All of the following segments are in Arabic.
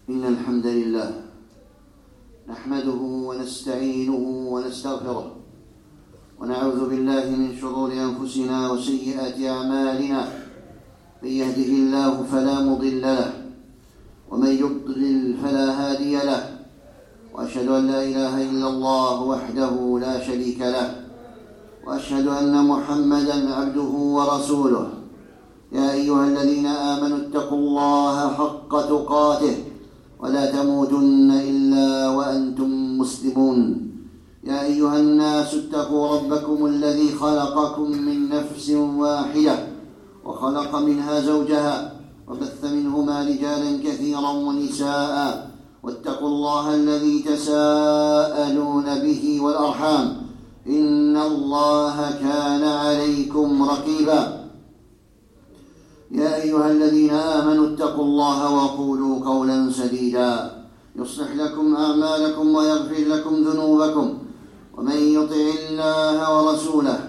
إن الحمد لله نحمده ونستعينه ونستغفره ونعوذ بالله من شرور أنفسنا وسيئات أعمالنا. من يهده الله فلا مضل له ومن يضلل فلا هادي له، وأشهد أن لا إله إلا الله وحده لا شريك له، وأشهد أن محمدًا عبده ورسوله. يا أيها الذين آمنوا اتقوا الله حق تقاته ولا تموتن إلا وأنتم مسلمون. يا أيها الناس اتقوا ربكم الذي خلقكم من نفس واحدة وخلق منها زوجها وبث منهما رجالا كثيرا ونساء، واتقوا الله الذي تساءلون به والأرحام إن الله كان عليكم رقيبا. يا أيها الذين آمنوا اتقوا الله وقولوا قولا سديدا يصلح لكم أعمالكم ويغفر لكم ذنوبكم، ومن يطع الله ورسوله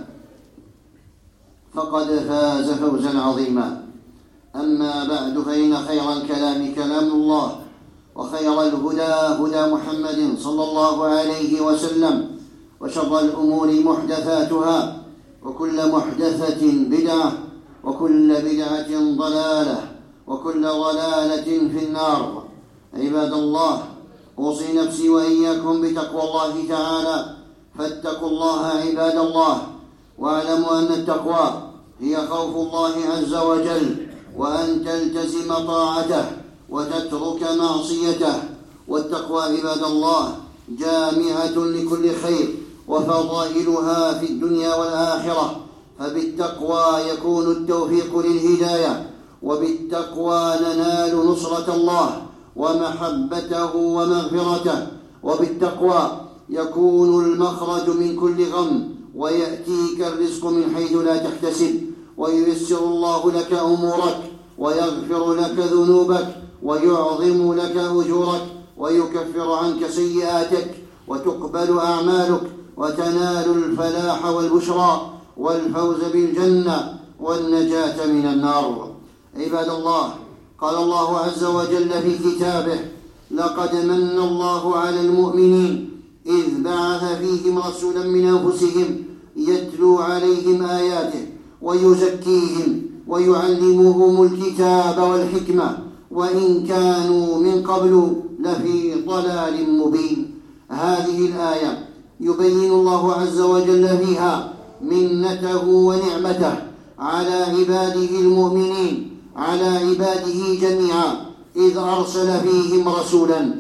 فقد فاز فوزا عظيما. أما بعد، فإن خير الكلام كلام الله، وخير الهدى هدى محمد صلى الله عليه وسلم، وشر الأمور محدثاتها، وكل محدثة بدعة، وكل بدعة ضلالة، وكل ضلالة في النار. عباد الله، أوصي نفسي وإياكم بتقوى الله تعالى، فاتقوا الله عباد الله، واعلموا أن التقوى هي خوف الله عز وجل، وأن تلتزم طاعته وتترك معصيته. والتقوى عباد الله جامعة لكل خير وفضائلها في الدنيا والآخرة، فبالتقوى يكون التوفيق للهداية، وبالتقوى ننال نصرة الله ومحبته ومغفرته، وبالتقوى يكون المخرج من كل غم، ويأتيك الرزق من حيث لا تحتسب، وييسر الله لك أمورك، ويغفر لك ذنوبك، ويعظم لك أجورك، ويكفر عنك سيئاتك، وتقبل أعمالك، وتنال الفلاح والبشرى والفوز بالجنة والنجاة من النار. عباد الله، قال الله عز وجل في كتابه: لقد من الله على المؤمنين إذ بعث فيهم رسولا من أنفسهم يتلو عليهم آياته ويزكيهم ويعلمهم الكتاب والحكمة وإن كانوا من قبل لفي ضلال مبين. هذه الآية يبين الله عز وجل فيها منته ونعمته على عباده المؤمنين، على عباده جميعا، إذ أرسل فيهم رسولا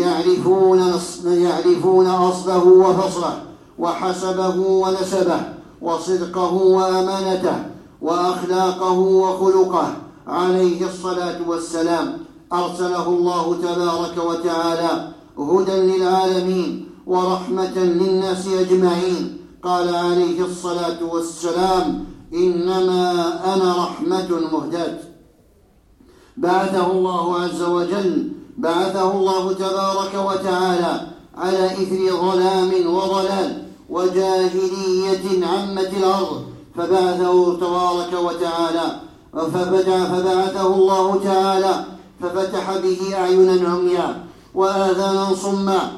يعرفون أصله وفصله، وحسبه ونسبه، وصدقه وأمانته، وأخلاقه وخلقه، عليه الصلاة والسلام. أرسله الله تبارك وتعالى هدى للعالمين ورحمة للناس أجمعين. قال عليه الصلاة والسلام: إنما أنا رحمة مهداة. بعثه الله تبارك وتعالى على إثر ظلام وضلال وجاهلية عمت الأرض، فبعثه الله تعالى ففتح به أعينا عميا وآذانا صما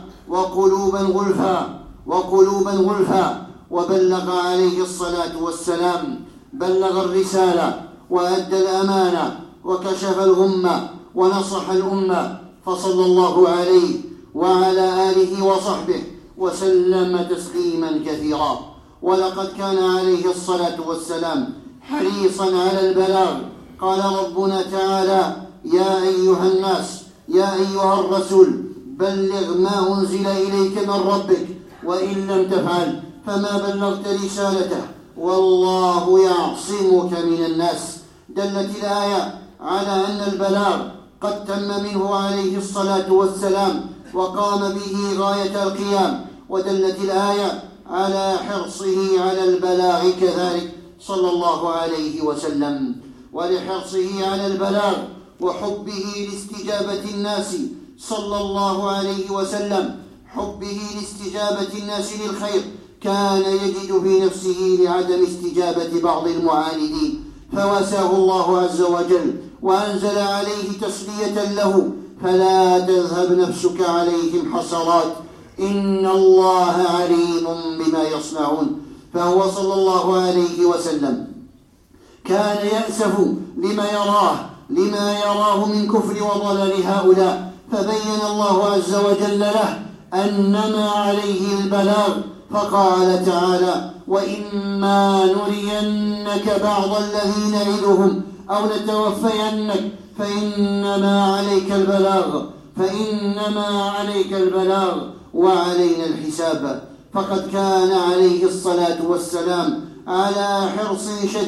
وقلوبا غلفا، وبلغ عليه الصلاة والسلام، بلغ الرسالة وأدى الأمانة وكشف الغمة ونصح الأمة، فصلى الله عليه وعلى آله وصحبه وسلم تسليما كثيرا. ولقد كان عليه الصلاة والسلام حريصا على البلاغ. قال ربنا تعالى: يا أيها الناس، يا أيها الرسول، بلغ ما أنزل إليك من ربك، وإن لم تفعل فما بلغت رسالته والله يعصمك من الناس. دلت الآية على أن البلاغ قد تم منه عليه الصلاة والسلام وقام به غاية القيام، ودلت الآية على حرصه على البلاغ كذلك صلى الله عليه وسلم. ولحرصه على البلاغ وحبه لاستجابة الناس صلى الله عليه وسلم، حبه لاستجابة الناس للخير، كان يجد في نفسه لعدم استجابة بعض المعاندين، فواساه الله عز وجل وأنزل عليه تسلية له فلا تذهب نفسك عليهم حسرات، إن الله عليم بما يصنعون. فهو صلى الله عليه وسلم كان يأسف لما يراه من كفر وضلال هؤلاء، فبين الله عز وجل له أنما عليه البلاغ، فقال تعالى: وإما نرينك بعض الذي نعدهم أو نتوفينك فإنما عليك البلاغ وعلينا الحساب. فقد كان عليه الصلاة والسلام على حرص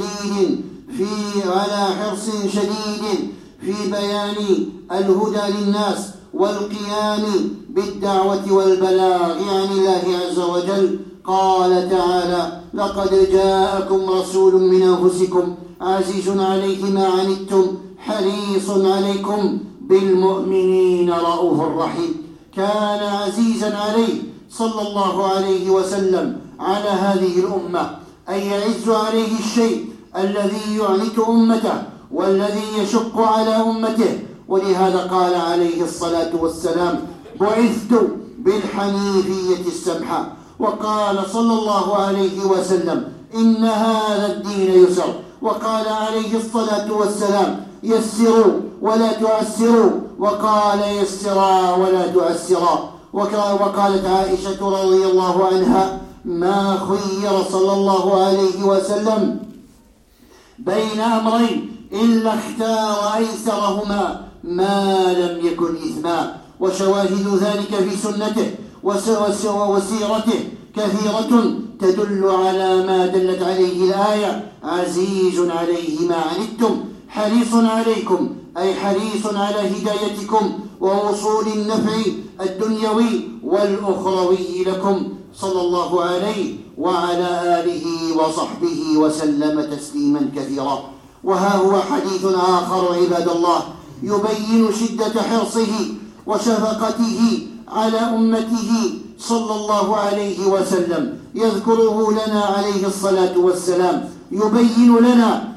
شديد في بيان الهدى للناس والقيام بالدعوة والبلاغ عن الله عز وجل. قال تعالى: لقد جاءكم رسول من أنفسكم عزيز عليه ما عنتم حريص عليكم بالمؤمنين رؤوف رحيم. كان عزيزا عليه صلى الله عليه وسلم على هذه الأمة أن يعز عليه الشيء الذي يعنت أمته والذي يشق على أمته، ولهذا قال عليه الصلاة والسلام: بعثت بالحنيفية السمحة. وقال صلى الله عليه وسلم: إن هذا الدين يسر. وقال عليه الصلاة والسلام: يسروا ولا تعسروا. وقال: يسرا ولا تعسرا. وقالت عائشة رضي الله عنها: ما خير صلى الله عليه وسلم بين أمرين إلا اختار أيسرهما ما لم يكن إثما. وشواهد ذلك في سنته وسيرته كثيرة تدل على ما دلت عليه الآية: عزيز عليه ما عنتم حريص عليكم، أي حريص على هدايتكم ووصول النفع الدنيوي والأخروي لكم، صلى الله عليه وعلى آله وصحبه وسلم تسليما كثيرا. وها هو حديث آخر عباد الله يبين شدة حرصه وشفقته على أمته صلى الله عليه وسلم، يذكره لنا عليه الصلاة والسلام، يبين لنا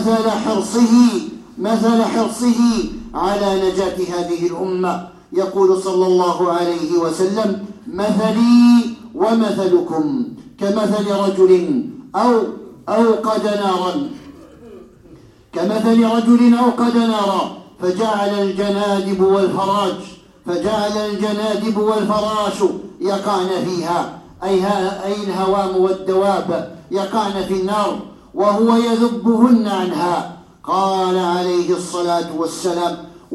مثل حرصه على نجاة هذه الأمة. يقول صلى الله عليه وسلم: مثلي ومثلكم كمثل رجل أوقد نارا فجعل الجنادب والفراش يقعن فيها، أي الهوام والدواب يقعن في النار وهو يذبهن عنها. قال عليه الصلاة والسلام: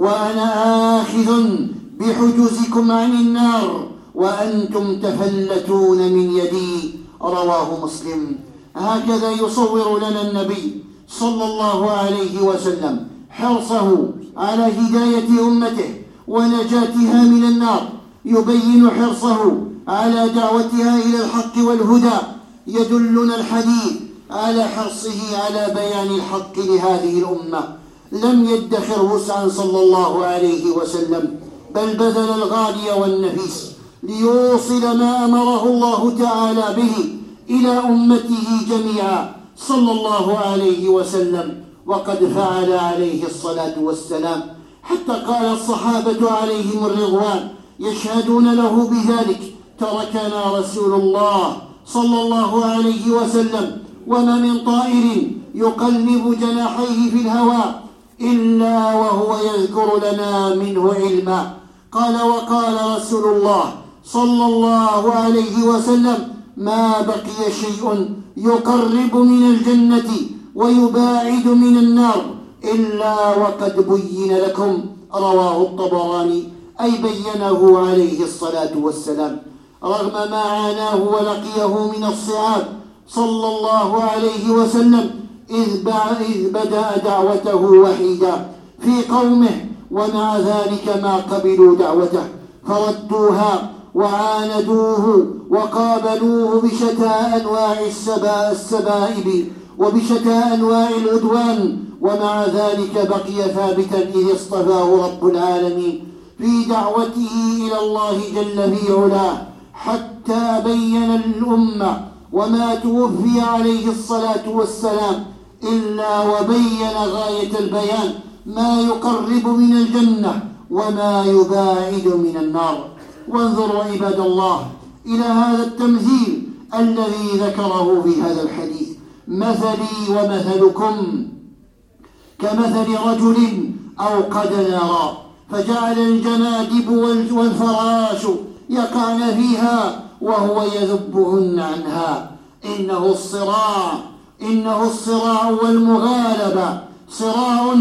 وأنا آخذ بحجزكم عن النار وأنتم تفلتون من يدي. رواه مسلم. هكذا يصور لنا النبي صلى الله عليه وسلم حرصه على هداية أمته ونجاتها من النار، يبين حرصه على دعوتها إلى الحق والهدى. يدلنا الحديث على حرصه على بيان الحق لهذه الأمة. لم يدخر وسعا صلى الله عليه وسلم، بل بذل الغالي والنفيس ليوصل ما أمره الله تعالى به إلى أمته جميعا صلى الله عليه وسلم. وقد فعل عليه الصلاة والسلام، حتى قال الصحابة عليهم الرضوان يشهدون له بذلك: تركنا رسول الله صلى الله عليه وسلم وما من طائر يقلب جناحيه في الهواء إلا وهو يذكر لنا منه علما. وقال رسول الله صلى الله عليه وسلم: ما بقي شيء يقرب من الجنة ويباعد من النار إلا وقد بين لكم. رواه الطبراني، أي بينه عليه الصلاة والسلام رغم ما عاناه ولقيه من الصعاب صلى الله عليه وسلم، إذ بدأ دعوته وحيدا في قومه، ومع ذلك ما قبلوا دعوته فردوها وعاندوه وقابلوه بشتى أنواع السبائب وبشتى أنواع العدوان، ومع ذلك بقي ثابتا إذ اصطفاه رب العالمين في دعوته إلى الله جل في علاه، حتى بين الأمة وما توفي عليه الصلاة والسلام إلا وبين غاية البيان ما يقرب من الجنة وما يباعد من النار. وانظروا عباد الله إلى هذا التمثيل الذي ذكره في هذا الحديث: مثلي ومثلكم كمثل رجل أوقد نارا فجعل الجنادب والفراش يقعن فيها وهو يذبهن عنها. إنه الصراع والمغالبة، صراع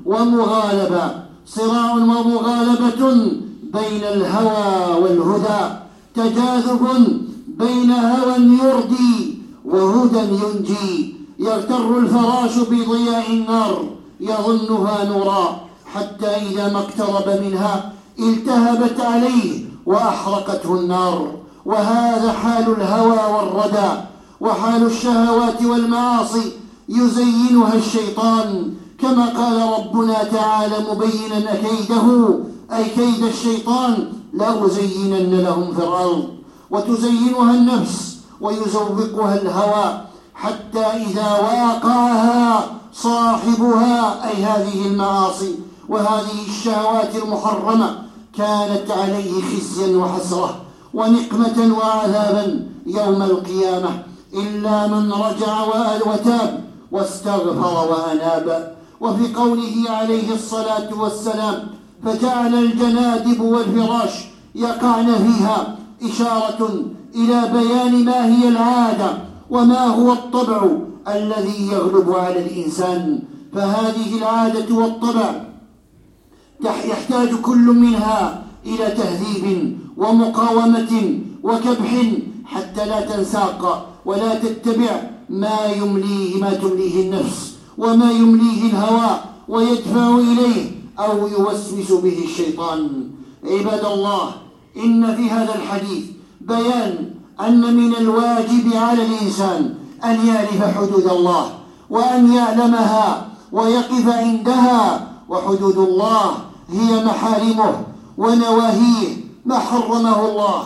ومغالبة بين الهوى والهدى، تجاذب بين هوى يردي وهدى ينجي. يغتر الفراش بضياء النار يظنها نورا، حتى إذا ما اقترب منها التهبت عليه وأحرقته النار. وهذا حال الهوى والردى، وحال الشهوات والمعاصي يزينها الشيطان، كما قال ربنا تعالى مبينا كيده، أي كيد الشيطان: لأزينن لهم في الأرض. وتزينها النفس ويزوقها الهوى، حتى إذا واقعها صاحبها، أي هذه المعاصي وهذه الشهوات المحرمة، كانت عليه خزيا وحسرة ونقمة وعذابا يوم القيامة، إلا من رجع وتاب واستغفر وأناب. وفي قوله عليه الصلاة والسلام: فجعل الجنادب والفراش يقعن فيها، إشارة إلى بيان ما هي العادة وما هو الطبع الذي يغلب على الإنسان. فهذه العادة والطبع يحتاج كل منها إلى تهذيب ومقاومة وكبح، حتى لا تنساق ولا تتبع ما تمليه النفس وما يمليه الهوى ويدفع إليه أو يوسوس به الشيطان. عباد الله، إن في هذا الحديث بيان أن من الواجب على الإنسان أن يعرف حدود الله وأن يعلمها ويقف عندها. وحدود الله هي محارمه ونواهيه، ما حرمه الله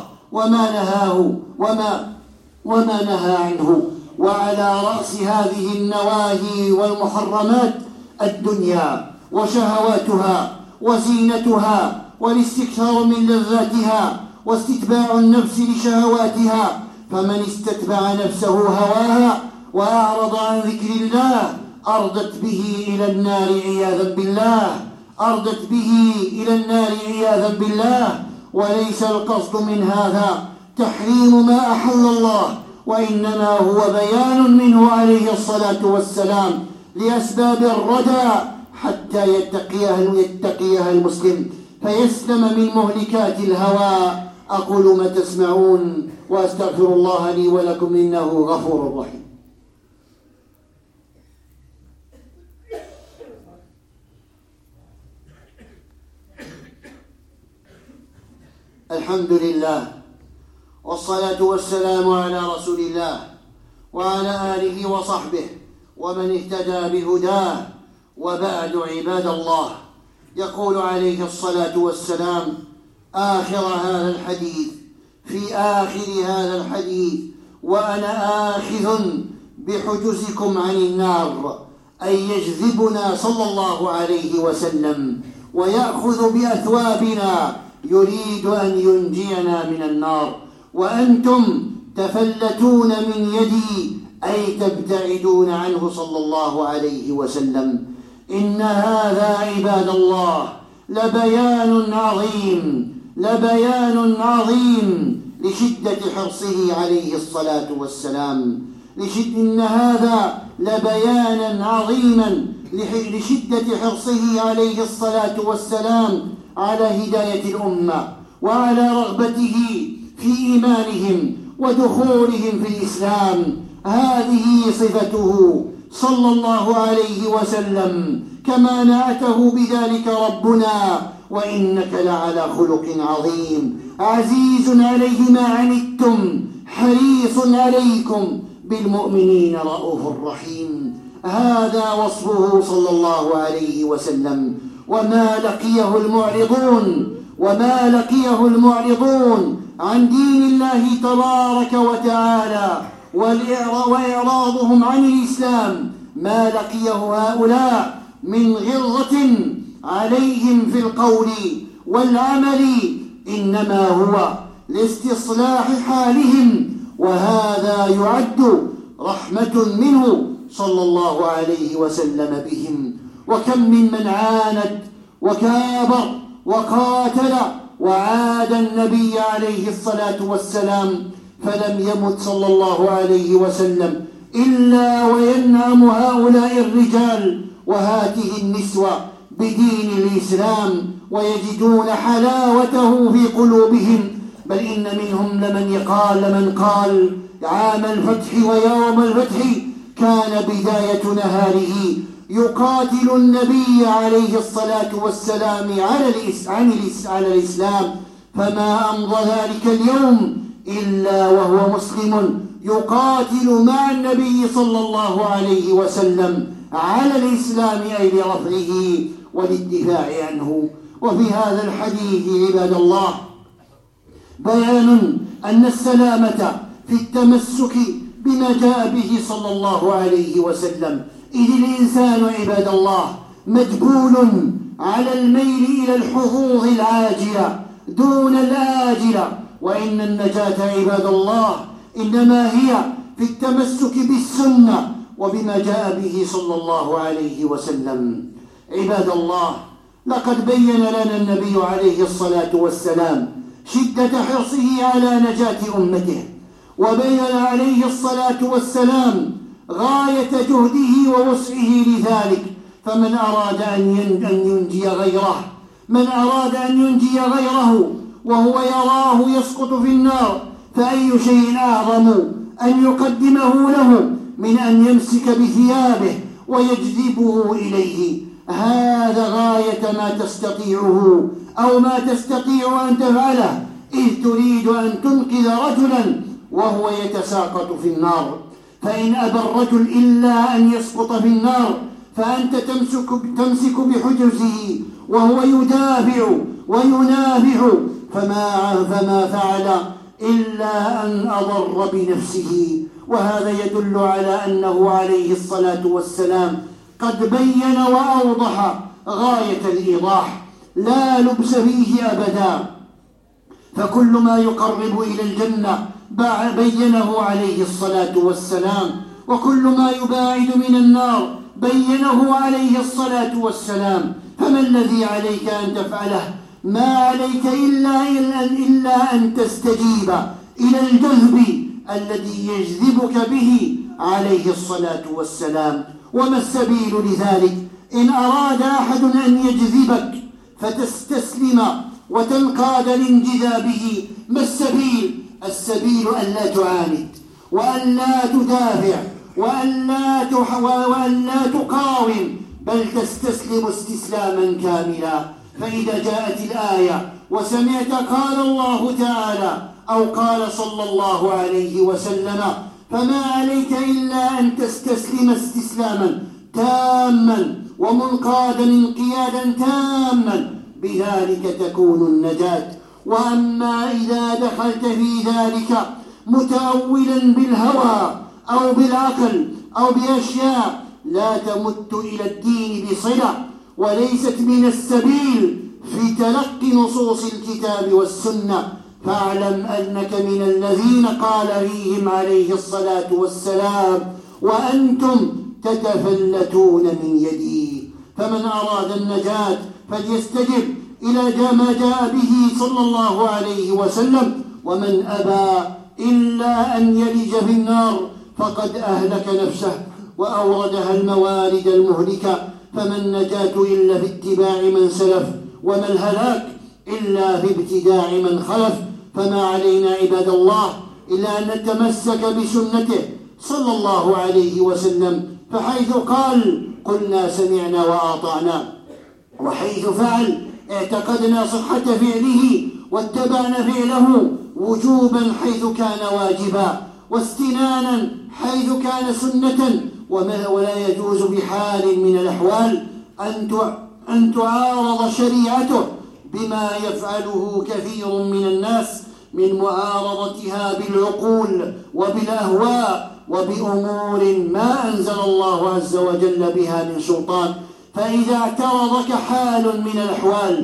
وما نهى عنه. وعلى رأس هذه النواهي والمحرمات الدنيا وشهواتها وزينتها والاستكثار من لذاتها واستتباع النفس لشهواتها. فمن استتبع نفسه هواها وأعرض عن ذكر الله أردت به إلى النار عياذا بالله. وليس القصد من هذا تحريم ما أحل الله، وإنما هو بيان منه عليه الصلاة والسلام لأسباب الردى حتى يتقيها المسلم فيسلم من مهلكات الهوى. أقول ما تسمعون وأستغفر الله لي ولكم إنه غفور رحيم. الحمد لله والصلاة والسلام على رسول الله وعلى آله وصحبه ومن اهتدى بهداه. وبعد، عباد الله، يقول عليه الصلاة والسلام في آخر هذا الحديث: وأنا آخذ بحجزكم عن النار، أي يجذبنا صلى الله عليه وسلم ويأخذ بأثوابنا، يريد أن ينجينا من النار، وأنتم تفلتون من يدي، أي تبتعدون عنه صلى الله عليه وسلم. إن هذا عباد الله لبيان عظيم لشدة حرصه عليه الصلاة والسلام. إن هذا لبيانا عظيما لشدة حرصه عليه الصلاة والسلام على هداية الأمة وعلى رغبته في إيمانهم ودخولهم في الإسلام. هذه صفته صلى الله عليه وسلم، كما نعته بذلك ربنا: وإنك لعلى خلق عظيم، عزيز عليه ما عنتم، حريص عليكم بالمؤمنين رؤوف رحيم. هذا وصفه صلى الله عليه وسلم. وما لقيه المعرضون عن دين الله تبارك وتعالى وإعراضهم عن الإسلام، ما لقيه هؤلاء من غلظة عليهم في القول والعمل إنما هو لاستصلاح حالهم، وهذا يعد رحمة منه صلى الله عليه وسلم بهم. وكم من عاند وكابر وقاتل وعاد النبي عليه الصلاة والسلام، فلم يمت صلى الله عليه وسلم إلا وينعم هؤلاء الرجال وهاته النسوة بدين الإسلام، ويجدون حلاوته في قلوبهم. بل إن منهم لمن قال عام الفتح ويوم الفتح كان بداية نهاره يقاتل النبي عليه الصلاة والسلام على الإسلام، فما أمضى ذلك اليوم إلا وهو مسلم يقاتل مع النبي صلى الله عليه وسلم على الإسلام، أي لرفعه والدفاع عنه. وفي هذا الحديث عباد الله بيان أن السلامة في التمسك بما جاء به صلى الله عليه وسلم، إذ الإنسان عباد الله مجبول على الميل إلى الحظوظ العاجلة دون الآجلة، وإن النجاة عباد الله إنما هي في التمسك بالسنة وبما جاء به صلى الله عليه وسلم. عباد الله، لقد بين لنا النبي عليه الصلاة والسلام شدة حرصه على نجاة أمته، وبين عليه الصلاة والسلام غاية جهده ووسعه لذلك. فمن أراد أن ينجي غيره وهو يراه يسقط في النار، فأي شيء أعظم أن يقدمه له من أن يمسك بثيابه ويجذبه إليه. هذا غاية ما تستطيعه أو ما تستطيع أن تفعله إذ تريد أن تنقذ رجلا وهو يتساقط في النار. فإن أبى الرجل إلا أن يسقط في النار فأنت تمسك بحجزه وهو يدافع وينافع، فما فعل إلا أن أضر بنفسه. وهذا يدل على أنه عليه الصلاة والسلام قد بين وأوضح غاية الإيضاح، لا لبس فيه أبدا. فكل ما يقرب إلى الجنة بينه عليه الصلاة والسلام، وكل ما يباعد من النار بينه عليه الصلاة والسلام. فما الذي عليك أن تفعله؟ ما عليك إلا أن تستجيب إلى الجذب الذي يجذبك به عليه الصلاة والسلام. وما السبيل لذلك؟ إن أراد أحد أن يجذبك فتستسلم وتنقاد لانجذابه، ما السبيل؟ السبيل أن لا تعاند وأن لا تدافع وأن لا تقاوم، بل تستسلم استسلاما كاملا. فإذا جاءت الآية وسمعت قال الله تعالى أو قال صلى الله عليه وسلم، فما عليك إلا أن تستسلم استسلاما تاما ومنقادا انقيادا تاما، بذلك تكون النجاة. وأما إذا دخلت في ذلك متأولا بالهوى أو بالعقل أو بأشياء لا تمت إلى الدين بصلة وليست من السبيل في تلقي نصوص الكتاب والسنة، فاعلم أنك من الذين قال فيهم عليه الصلاة والسلام وأنتم تتفلتون من يدي. فمن أراد النجاة فليستجب إلى ما جاء به صلى الله عليه وسلم، ومن أبى إلا أن يلج في النار فقد أهلك نفسه وأوردها الموارد المهلكة. فما النجاة إلا في اتباع من سلف، وما الهلاك إلا في ابتداع من خلف. فما علينا عباد الله إلا أن نتمسك بسنته صلى الله عليه وسلم، فحيث قال قلنا سمعنا وأطعنا، وحيث فعل اعتقدنا صحة فعله واتبعنا فعله وجوبا حيث كان واجبا، واستنانا حيث كان سنة. ولا يجوز بحال من الأحوال أن تعارض شريعته بما يفعله كثير من الناس من معارضتها بالعقول وبالأهواء وبأمور ما أنزل الله عز وجل بها من سلطان. فإذا اعترضك حال من الأحوال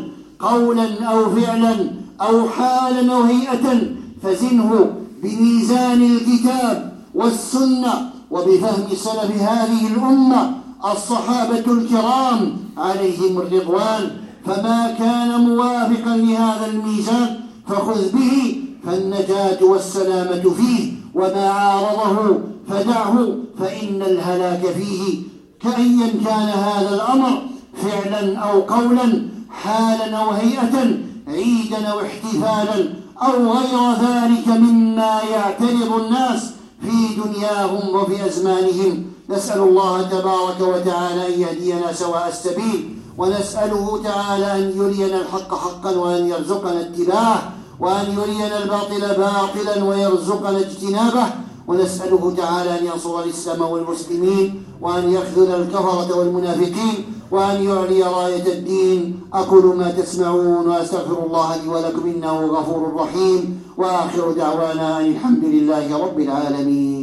قولا أو فعلا أو حالا أو هيئة فزنه بميزان الكتاب والسنة وبفهم سلف هذه الأمة الصحابة الكرام عليهم الرضوان. فما كان موافقا لهذا الميزان فخذ به فالنجاة والسلامة فيه، وما عارضه فدعه فإن الهلاك فيه. كأيا كان هذا الأمر فعلا أو قولا، حالا أو هيئة، عيدا أو احتفالا أو غير ذلك مما يعترض الناس في دنياهم وفي أزمانهم. نسأل الله تبارك وتعالى أن يهدينا سواء السبيل، ونسأله تعالى أن يرينا الحق حقا وأن يرزقنا اتباعه، وأن يرينا الباطل باطلا ويرزقنا اجتنابه، ونسأله تعالى أن ينصر الإسلام والمسلمين، وأن يخذل الكفرة والمنافقين، وأن يعلي راية الدين. أقول ما تسمعون وأستغفر الله لي ولكم إنه غفور رحيم، وآخر دعوانا أن الحمد لله رب العالمين.